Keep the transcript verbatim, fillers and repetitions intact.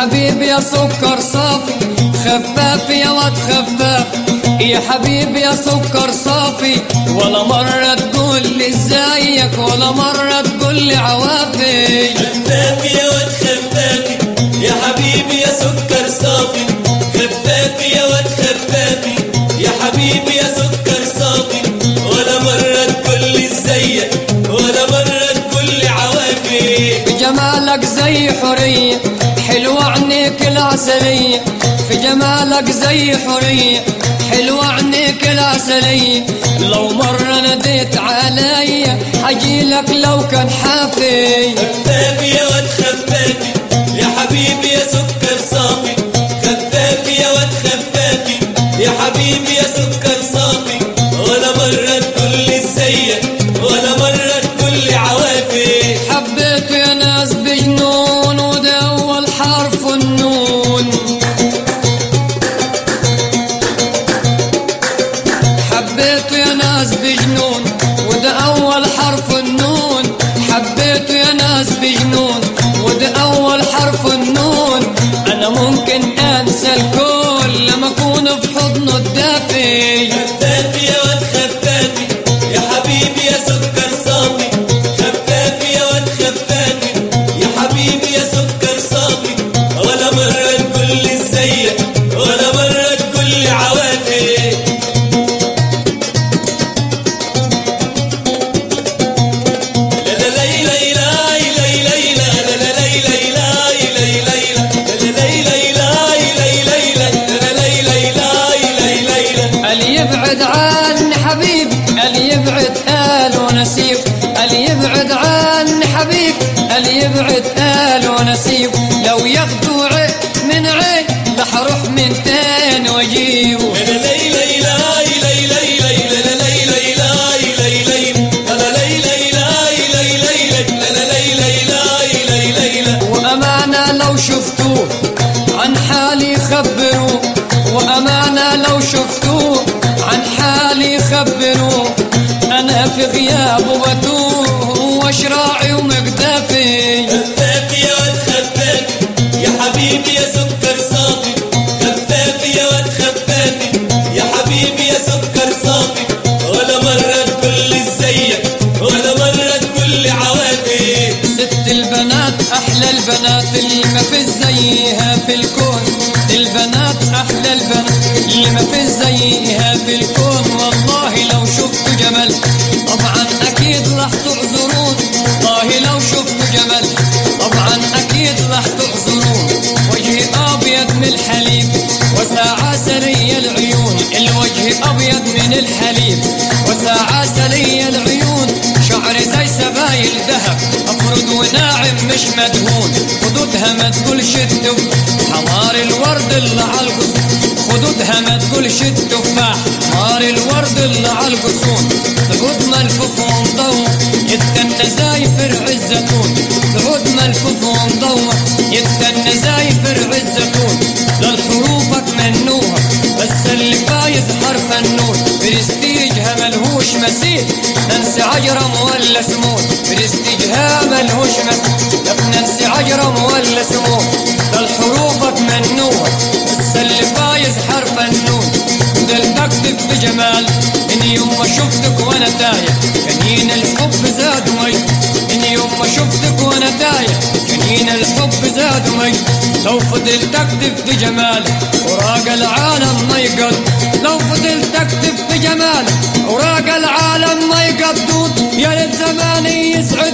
حبيبي يا سكر صافي، خفاف يا واد خفاف، يا حبيبي يا سكر صافي، ولا مرة تقول لي ازيك ولا مرة تقول لي عوافي. خفاف يا واد خفافي يا حبيبي يا سكر صافي، خفاف يا واد خفافي يا حبيبي يا سكر صافي، ولا مرة تقول لي ازيك ولا مرة تقول لي عوافي. بجمالك زي حورية حلوة عينيك العسلية، في جمالك زي حورية حلوة عينيك العسلية، لو مرة ناديت عليا حجيلك لو كان حافي. خفافي يا واد خفافي يا حبيبي يا سكر صافي، خفافي يا واد خفافي يا حبيبي يا سكر صافي، ولا مرة تقول لي ازيك ولا مرة تقول لي عوافي. حبيته يا ناس بجنون وده أول حرف النون، حبيته يا ناس بجنون وده أول حرف النون، حبيته يا ناس بجنون وده أول حرف النون، أنا ممكن أنسى الكل لما أكون في حضنه الدافي. خفافي يا واد خفافي يا حبيبي يا سكر صافي، خفافي يا واد خفافي يا حبيبي يا سكر صافي، ولا مرة تقول لي ازيك ولا مرة تقول لي عوافي. اللي يبعد عني حبيبي اللي يبعد آل ونسيب، اللي يبعد عني حبيبي اللي يبعد آل ونسيب، لو ياخدوا عين من عين رح اروح من تاني واجيبه. وأمانة لو شفتوه عن حالي خبروه، وأمانة لو شفتوه عن حالي خبروه، أنا في غيابه بتوه واشراعي ومقدافي. خفافي يا واد خفافي يا حبيبي يا سكر صافي، خفافي يا واد خفافي يا حبيبي يا سكر صافي، ولا مرة تقول لي ازيك ولا مرة تقول لي عوافي. ست البنات أحلى البنات اللي ما في زيها في الكون، البنات أحلى البنات اللي ما في زيها في الكون، والله لو شفتوا جمال طبعا أكيد راح تعذرون، والله لو شفتوا جمال طبعا أكيد راح تعذرون، وجهي أبيض من الحليب وساعة سلي العيون، الوجه أبيض من الحليب وساعة سلي العيون، شعري زي سبايل ذهب أفرد وناعم مش مدهون، خدودها ما تقولش التفاح حمار الورد اللي عالقصون، خدودها ما تقولش التفاح حمار الورد اللي عالقصون، تعود ملفوف ومضوع يتنى زي فرع الزيتون، تعود ملفوف ومضوع يتنى زي فرع الزيتون، للحروفك منوها بس اللي فايز حرف النون، برستيجها ملهوش مثيل ننسى عجرم ولا سمون، برستيجها ملهوش مثيل ننسى عجرم ولا سمون، للحروفك منوها بس اللي فايز حرف النون، فضلت اكتب بجمال من يوم ما شفتك وانا تايه، جنين الحب زاد مي من يوم ما شفتك وانا تايه، جنين الحب زاد مي، لو فضلت اكتب بجمال وراق العالم ما يقد، لو فضلت اكتب بجمال وراق العالم ما يقدون، يا ريت زماني يسعد